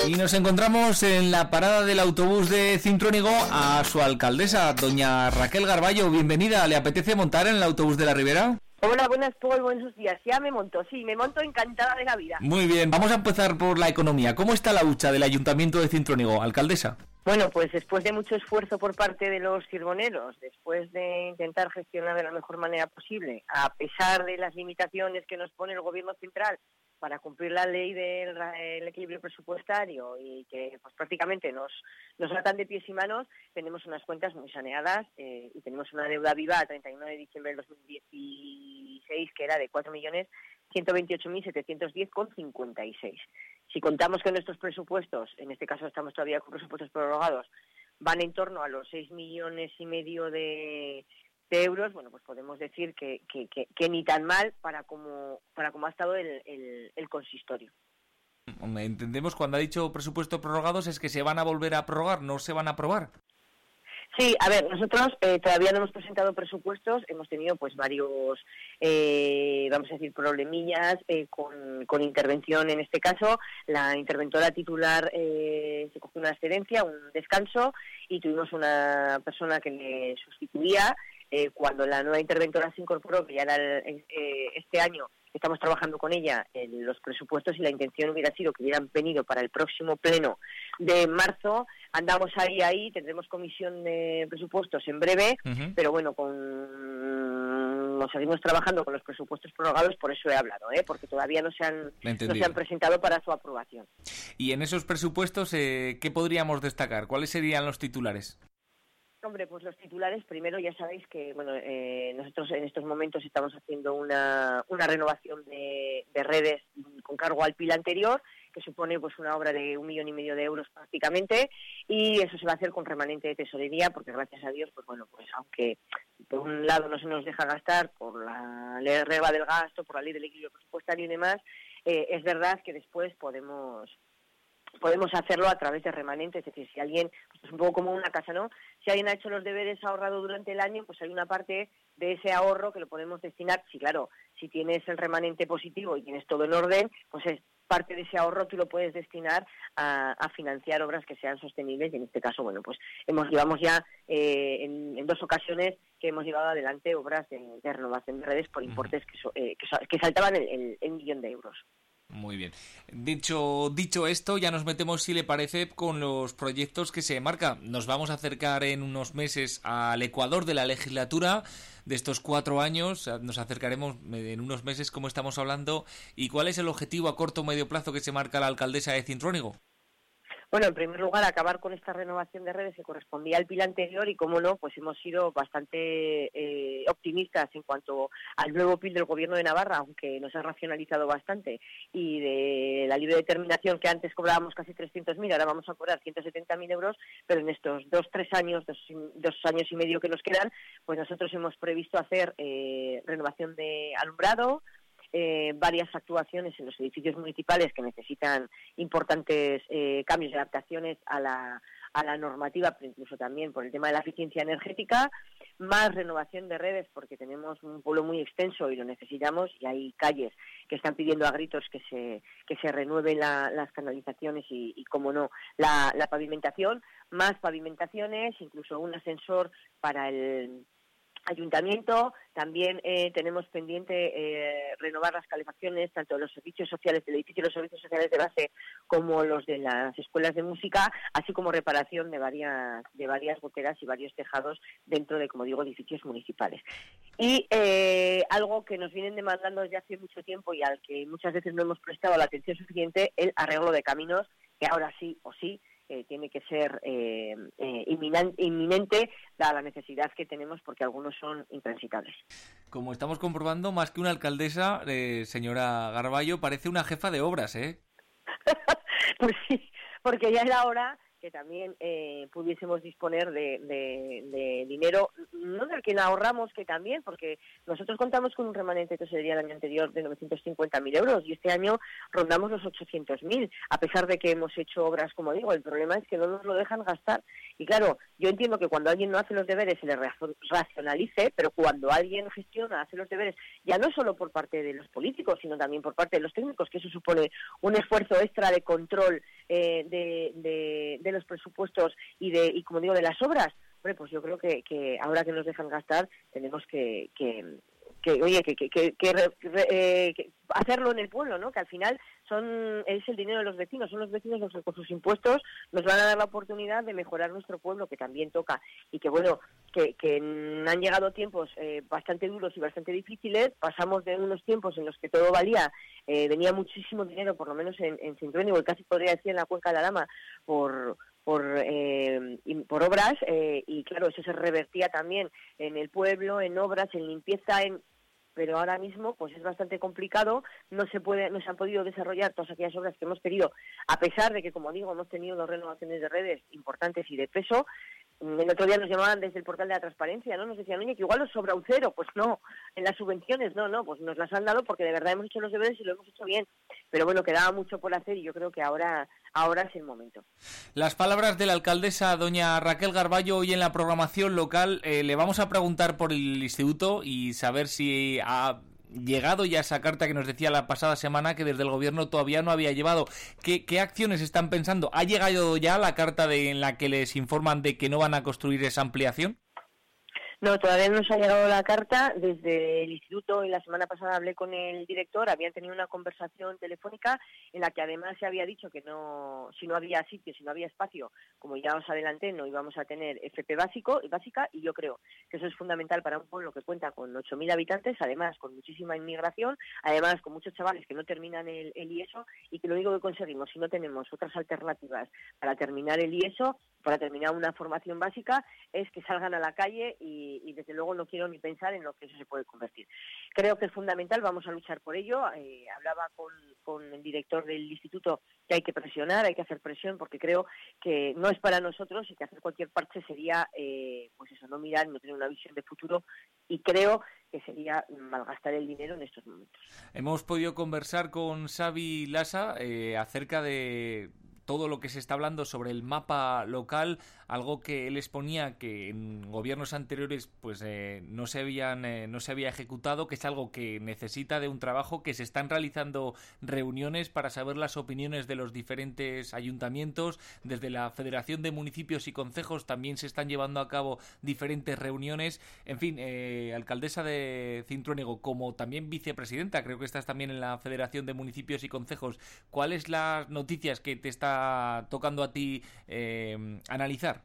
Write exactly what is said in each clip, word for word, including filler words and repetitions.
Y nos encontramos en la parada del autobús de Cintruénigo a su alcaldesa, doña Raquel Garballo. Bienvenida, ¿le apetece montar en el autobús de la Ribera? Hola, buenas, Paul, buenos días. Ya me monto, sí, me monto encantada de la vida. Muy bien, vamos a empezar por la economía. ¿Cómo está la hucha del Ayuntamiento de Cintruénigo, alcaldesa? Bueno, pues después de mucho esfuerzo por parte de los cirgoneros, después de intentar gestionar de la mejor manera posible, a pesar de las limitaciones que nos pone el Gobierno central para cumplir la ley del el equilibrio presupuestario y que pues prácticamente nos nos atan de pies y manos, tenemos unas cuentas muy saneadas eh, y tenemos una deuda viva a treinta y uno de diciembre del dos mil dieciséis que era de cuatro millones ciento veintiocho mil setecientos diez con cincuenta y seis. Si contamos que nuestros presupuestos, en este caso estamos todavía con presupuestos prorrogados, van en torno a los seis millones y medio de de euros, bueno, pues podemos decir que, que, que, que ni tan mal para como para como ha estado el, el, el consistorio. Entendemos cuando ha dicho presupuestos prorrogados es que se van a volver a prorrogar, no se van a aprobar. Sí, a ver, nosotros eh, todavía no hemos presentado presupuestos, hemos tenido pues varios, eh, vamos a decir, problemillas eh, con, con intervención en este caso. La interventora titular eh, se cogió una excedencia, un descanso, y tuvimos una persona que le sustituía. Eh, cuando la nueva interventora se incorporó, que ya era el, eh, este año, estamos trabajando con ella en los presupuestos y la intención hubiera sido que hubieran venido para el próximo pleno de marzo. Andamos ahí, ahí, tendremos comisión de presupuestos en breve, uh-huh. pero bueno, con nos seguimos trabajando con los presupuestos prorrogados, por eso he hablado, ¿eh? porque todavía no se han, no se han presentado para su aprobación. Y en esos presupuestos, eh, ¿qué podríamos destacar? ¿Cuáles serían los titulares? Hombre, pues los titulares, primero ya sabéis que bueno eh, nosotros en estos momentos estamos haciendo una, una renovación de, de redes con cargo al P I L anterior, que supone pues una obra de un millón y medio de euros prácticamente, y eso se va a hacer con remanente de tesorería, porque gracias a Dios, pues bueno, pues aunque por un lado no se nos deja gastar por la ley regla del gasto, por la ley del equilibrio presupuestario y demás, eh, es verdad que después podemos... podemos hacerlo a través de remanentes, es decir, si alguien, pues es un poco como una casa, ¿no? Si alguien ha hecho los deberes, ha ahorrado durante el año, pues hay una parte de ese ahorro que lo podemos destinar, sí, claro, si tienes el remanente positivo y tienes todo en orden, pues es parte de ese ahorro tú lo puedes destinar a, a financiar obras que sean sostenibles, y en este caso, bueno, pues hemos llevamos ya eh, en, en dos ocasiones que hemos llevado adelante obras de, de renovación de redes por importes que, so, eh, que, que saltaban el, el, el millón de euros. Muy bien. Dicho dicho esto, ya nos metemos, si le parece, con los proyectos que se marca. Nos vamos a acercar en unos meses al ecuador de la legislatura de estos cuatro años. Nos acercaremos en unos meses, como estamos hablando. ¿Y cuál es el objetivo a corto o medio plazo que se marca la alcaldesa de Cintruénigo? Bueno, en primer lugar, acabar con esta renovación de redes que correspondía al P I L anterior y, como no, pues hemos sido bastante eh, optimistas en cuanto al nuevo P I L del Gobierno de Navarra, aunque nos ha racionalizado bastante, y de la libre determinación que antes cobrábamos casi trescientos mil, ahora vamos a cobrar ciento setenta mil euros, pero en estos dos, tres años, dos, dos años y medio que nos quedan, pues nosotros hemos previsto hacer eh, renovación de alumbrado, Eh, varias actuaciones en los edificios municipales que necesitan importantes eh, cambios y adaptaciones a la, a la normativa, pero incluso también por el tema de la eficiencia energética, más renovación de redes porque tenemos un pueblo muy extenso y lo necesitamos, y hay calles que están pidiendo a gritos que se que se renueven la, las canalizaciones y, y como no, la, la pavimentación, más pavimentaciones, incluso un ascensor para el Ayuntamiento. También eh, tenemos pendiente eh, renovar las calefacciones, tanto de los servicios sociales del edificio y los servicios sociales de base como los de las escuelas de música, así como reparación de varias de varias goteras y varios tejados dentro de, como digo, edificios municipales. Y eh, algo que nos vienen demandando desde hace mucho tiempo y al que muchas veces no hemos prestado la atención suficiente, el arreglo de caminos, que ahora sí o sí Eh, tiene que ser eh, eh, inminente, inminente dada la necesidad que tenemos, porque algunos son intransitables. Como estamos comprobando, más que una alcaldesa, eh, señora Garballo, parece una jefa de obras, ¿eh? Pues sí, porque ya era hora que también eh, pudiésemos disponer de, de, de dinero, no del que ahorramos, que también, porque nosotros contamos con un remanente de tesorería el año anterior de novecientos cincuenta mil euros y este año rondamos los ochocientos mil, a pesar de que hemos hecho obras, como digo. El problema es que no nos lo dejan gastar. Y claro, yo entiendo que cuando alguien no hace los deberes se le racionalice, pero cuando alguien gestiona, hace los deberes, ya no solo por parte de los políticos, sino también por parte de los técnicos, que eso supone un esfuerzo extra de control eh, de, de, de los presupuestos y, de y como digo, de las obras. Hombre, pues yo creo que, que ahora que nos dejan gastar tenemos que... que que oye que que, que, que, re, eh, que hacerlo en el pueblo, ¿no? Que al final son es el dinero de los vecinos, son los vecinos los que con sus impuestos nos van a dar la oportunidad de mejorar nuestro pueblo, que también toca. Y que bueno, que, que han llegado tiempos eh, bastante duros y bastante difíciles. Pasamos de unos tiempos en los que todo valía, eh, venía muchísimo dinero, por lo menos en, en Cintruénigo, y casi podría decir en la Cuenca de la Lama, por por eh, por obras, eh, y claro, eso se revertía también en el pueblo, en obras, en limpieza, en pero ahora mismo pues es bastante complicado, no se puede, no se han podido desarrollar todas aquellas obras que hemos querido, a pesar de que, como digo, hemos tenido dos renovaciones de redes importantes y de peso. El otro día nos llamaban desde el portal de la transparencia, ¿no? Nos decían, oye, que igual os sobra un cero. Pues no, en las subvenciones, no, no, pues nos las han dado porque de verdad hemos hecho los deberes y lo hemos hecho bien. Pero bueno, quedaba mucho por hacer y yo creo que ahora ahora es el momento. Las palabras de la alcaldesa, doña Raquel Garballo, hoy en la programación local. Eh, le vamos a preguntar por el instituto y saber si ha llegado ya esa carta que nos decía la pasada semana que desde el gobierno todavía no había llevado. ¿Qué, qué acciones están pensando? ¿Ha llegado ya la carta de, en la que les informan de que no van a construir esa ampliación? No, todavía no nos ha llegado la carta. Desde el instituto, y la semana pasada hablé con el director, habían tenido una conversación telefónica en la que además se había dicho que no, si no había sitio, si no había espacio, como ya os adelanté, no íbamos a tener F P básico y básica, y yo creo que eso es fundamental para un pueblo que cuenta con ocho mil habitantes, además con muchísima inmigración, además con muchos chavales que no terminan el, el I E S O, y que lo único que conseguimos, si no tenemos otras alternativas para terminar el I E S O, para terminar una formación básica, es que salgan a la calle y, y desde luego no quiero ni pensar en lo que eso se puede convertir. Creo que es fundamental, vamos a luchar por ello. Eh, hablaba con, con el director del instituto que hay que presionar, hay que hacer presión, porque creo que no es para nosotros y que hacer cualquier parche sería, eh, pues eso, no mirar, no tener una visión de futuro, y creo que sería malgastar el dinero en estos momentos. Hemos podido conversar con Xavi Lasa eh, acerca de todo lo que se está hablando sobre el mapa local, algo que él exponía que en gobiernos anteriores pues eh, no se habían eh, no se había ejecutado, que es algo que necesita de un trabajo, que se están realizando reuniones para saber las opiniones de los diferentes ayuntamientos. Desde la Federación de Municipios y Concejos también se están llevando a cabo diferentes reuniones. En fin, eh, alcaldesa de Cintruénigo, como también vicepresidenta, creo que estás también en la Federación de Municipios y Concejos, ¿cuáles las noticias que te está tocando a ti eh, analizar?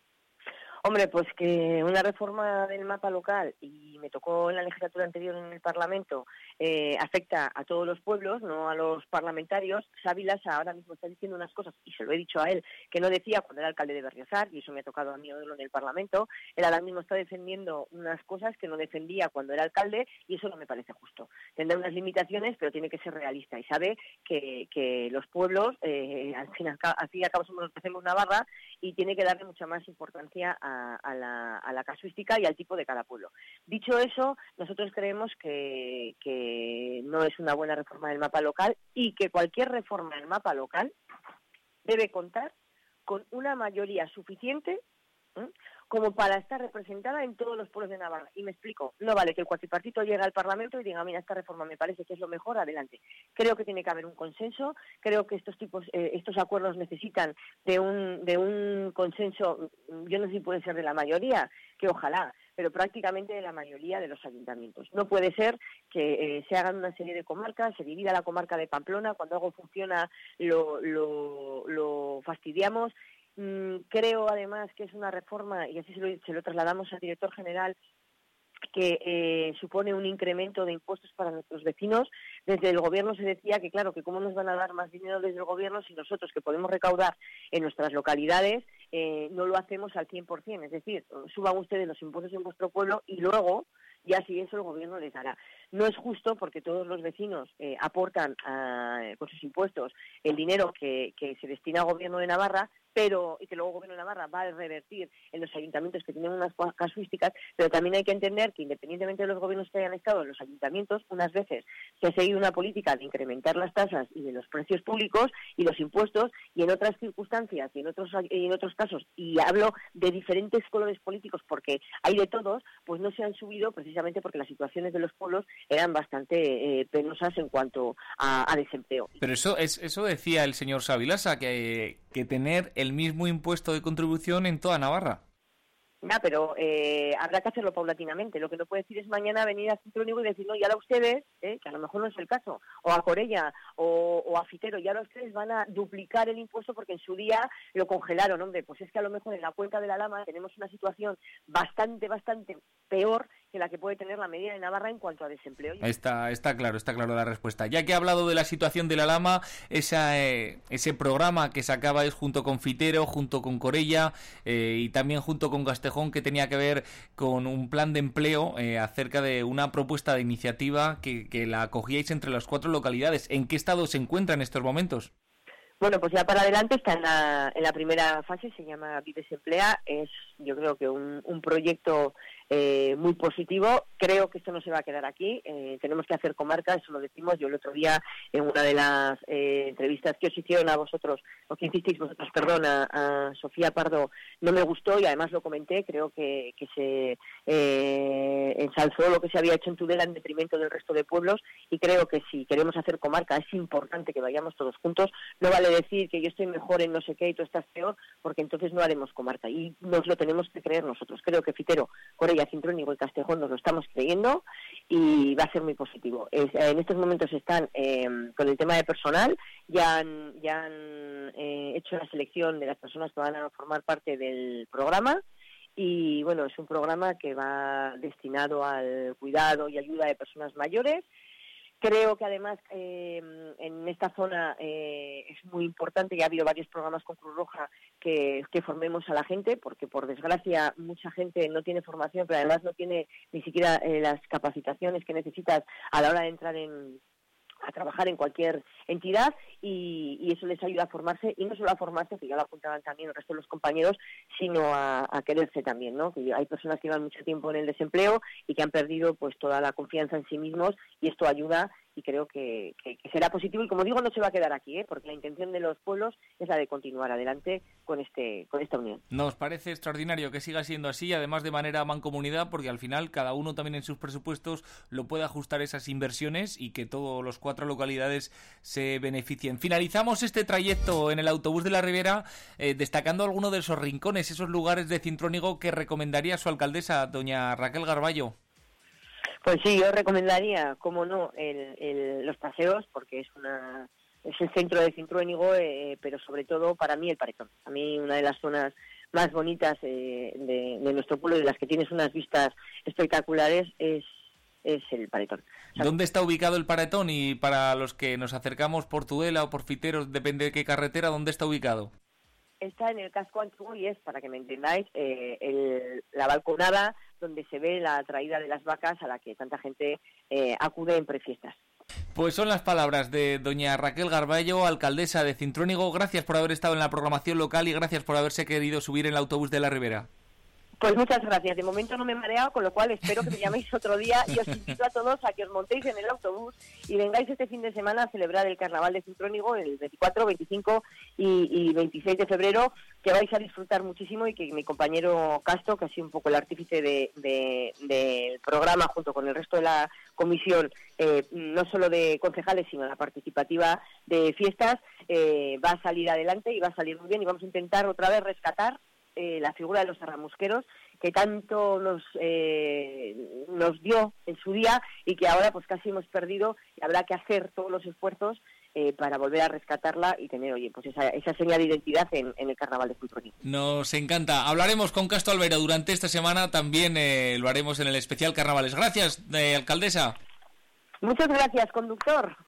Hombre, pues que una reforma del mapa local, y me tocó en la legislatura anterior en el Parlamento, eh, afecta a todos los pueblos, no a los parlamentarios. Xavi Lasa ahora mismo está diciendo unas cosas, y se lo he dicho a él, que no decía cuando era alcalde de Berriozar, y eso me ha tocado a mí oírlo en el Parlamento. Él ahora mismo está defendiendo unas cosas que no defendía cuando era alcalde, y eso no me parece justo. Tendrá unas limitaciones, pero tiene que ser realista, y sabe que, que los pueblos, eh, al fin y al cabo somos los que hacemos Navarra, y tiene que darle mucha más importancia a A, a, la, a la casuística y al tipo de cada pueblo. Dicho eso, nosotros creemos que, que no es una buena reforma del mapa local, y que cualquier reforma del mapa local debe contar con una mayoría suficiente ¿eh? como para estar representada en todos los pueblos de Navarra. Y me explico, no vale que el cuatripartito llegue al Parlamento y diga, mira, esta reforma me parece que es lo mejor, adelante. Creo que tiene que haber un consenso, creo que estos tipos, eh, estos acuerdos necesitan de un, de un consenso, yo no sé si puede ser de la mayoría, que ojalá, pero prácticamente de la mayoría de los ayuntamientos. No puede ser que eh, se hagan una serie de comarcas, se divida la comarca de Pamplona, cuando algo funciona lo, lo, lo fastidiamos. Creo además que es una reforma, y así se lo, se lo trasladamos al director general, que eh, supone un incremento de impuestos para nuestros vecinos. Desde el gobierno se decía que, claro, que cómo nos van a dar más dinero desde el gobierno si nosotros, que podemos recaudar en nuestras localidades, eh, no lo hacemos al cien por ciento. Es decir, suban ustedes los impuestos en vuestro pueblo y luego, ya si eso el gobierno les dará. No es justo, porque todos los vecinos eh, aportan a, con sus impuestos el dinero que, que se destina al gobierno de Navarra, pero y que luego el Gobierno de Navarra va a revertir en los ayuntamientos que tienen unas casuísticas, pero también hay que entender que independientemente de los gobiernos que hayan estado en los ayuntamientos, unas veces se ha seguido una política de incrementar las tasas y de los precios públicos y los impuestos, y en otras circunstancias y en otros y en otros casos, y hablo de diferentes colores políticos porque hay de todos, pues no se han subido precisamente porque las situaciones de los pueblos eran bastante eh, penosas en cuanto a, a desempleo. Pero eso es eso decía el señor Savilasa, que, que tener el mismo impuesto de contribución en toda Navarra. Ya, pero eh, habrá que hacerlo paulatinamente. Lo que no puede decir es mañana venir a Cintrónigo y decir, no, y ahora ustedes, eh, que a lo mejor no es el caso, o a Corella o, o a Fitero, y ahora ustedes van a duplicar el impuesto porque en su día lo congelaron. Hombre, pues es que a lo mejor en la cuenca de la Lama tenemos una situación bastante, bastante peor que la que puede tener la medida de Navarra en cuanto a desempleo. Está, está claro, está claro la respuesta. Ya que ha hablado de la situación de la Lama, esa, eh, ese programa que sacabais junto con Fitero, junto con Corella eh, y también junto con Castejón, que tenía que ver con un plan de empleo eh, acerca de una propuesta de iniciativa que, que la acogíais entre las cuatro localidades. ¿En qué estado se encuentra en estos momentos? Bueno, pues ya para adelante está en la, en la primera fase, se llama Videsemplea, es yo creo que un, un proyecto eh, muy positivo. Creo que esto no se va a quedar aquí, eh, tenemos que hacer comarca, eso lo decimos. Yo el otro día en una de las eh, entrevistas que os hicieron a vosotros, o que hicisteis vosotros, perdón, a, a Sofía Pardo, no me gustó y además lo comenté, creo que, que se eh, ensalzó lo que se había hecho en Tudela en detrimento del resto de pueblos, y creo que si queremos hacer comarca es importante que vayamos todos juntos. No vale decir que yo estoy mejor en no sé qué y tú estás peor, porque entonces no haremos comarca y nos lo tenemos que creer nosotros. Creo que Fitero, Corella, Cintrónigo y Castejón nos lo estamos creyendo y va a ser muy positivo. Es, en estos momentos están eh, con el tema de personal, ya han, ya han eh, hecho la selección de las personas que van a formar parte del programa. Y bueno, es un programa que va destinado al cuidado y ayuda de personas mayores. Creo que además eh, en esta zona eh, es muy importante, y ha habido varios programas con Cruz Roja, que, que formemos a la gente, porque por desgracia mucha gente no tiene formación, pero además no tiene ni siquiera eh, las capacitaciones que necesitas a la hora de entrar en a trabajar en cualquier entidad, y, y eso les ayuda a formarse, y no solo a formarse, que ya lo apuntaban también el resto de los compañeros, sino a, a quererse también, ¿no? Que hay personas que llevan mucho tiempo en el desempleo y que han perdido pues toda la confianza en sí mismos, y esto ayuda, y creo que, que, que será positivo. Y como digo, no se va a quedar aquí, ¿eh? Porque la intención de los pueblos es la de continuar adelante con este con esta unión. Nos parece extraordinario que siga siendo así, además de manera mancomunidad, porque al final cada uno también en sus presupuestos lo puede ajustar esas inversiones y que todos los cuatro localidades se beneficien. Finalizamos este trayecto en el autobús de la Ribera eh, destacando alguno de esos rincones, esos lugares de Cintrónigo que recomendaría su alcaldesa, doña Raquel Garballo. Pues sí, yo recomendaría, como no, el, el, los paseos, porque es una es el centro de Cintrónigo, eh, pero sobre todo para mí el Paretón. A mí una de las zonas más bonitas eh, de, de nuestro pueblo, y de las que tienes unas vistas espectaculares, es es el Paretón. O sea, ¿dónde está ubicado el Paretón? Y para los que nos acercamos por Tudela o por Fiteros, depende de qué carretera, ¿dónde está ubicado? Está en el casco antiguo y es, para que me entendáis, eh, el, la balconada donde se ve la traída de las vacas a la que tanta gente eh, acude en prefiestas. Pues son las palabras de doña Raquel Garballo, alcaldesa de Cintrónigo. Gracias por haber estado en la programación local y gracias por haberse querido subir en el autobús de la Ribera. Pues muchas gracias. De momento no me he mareado, con lo cual espero que me llaméis otro día, y os invito a todos a que os montéis en el autobús y vengáis este fin de semana a celebrar el Carnaval de Cintrónigo el veinticuatro, veinticinco y, y veintiséis de febrero, que vais a disfrutar muchísimo, y que mi compañero Castro, que ha sido un poco el artífice de, de, del programa junto con el resto de la comisión, eh, no solo de concejales, sino la participativa de fiestas, eh, va a salir adelante y va a salir muy bien, y vamos a intentar otra vez rescatar Eh, la figura de los arramusqueros, que tanto nos eh, nos dio en su día y que ahora pues casi hemos perdido, y habrá que hacer todos los esfuerzos eh, para volver a rescatarla y tener, oye, pues esa, esa señal de identidad en, en el Carnaval de Cintrónigo. Nos encanta. Hablaremos con Castro Albeiro durante esta semana, también eh, lo haremos en el especial Carnavales. Gracias, eh, alcaldesa. Muchas gracias, conductor.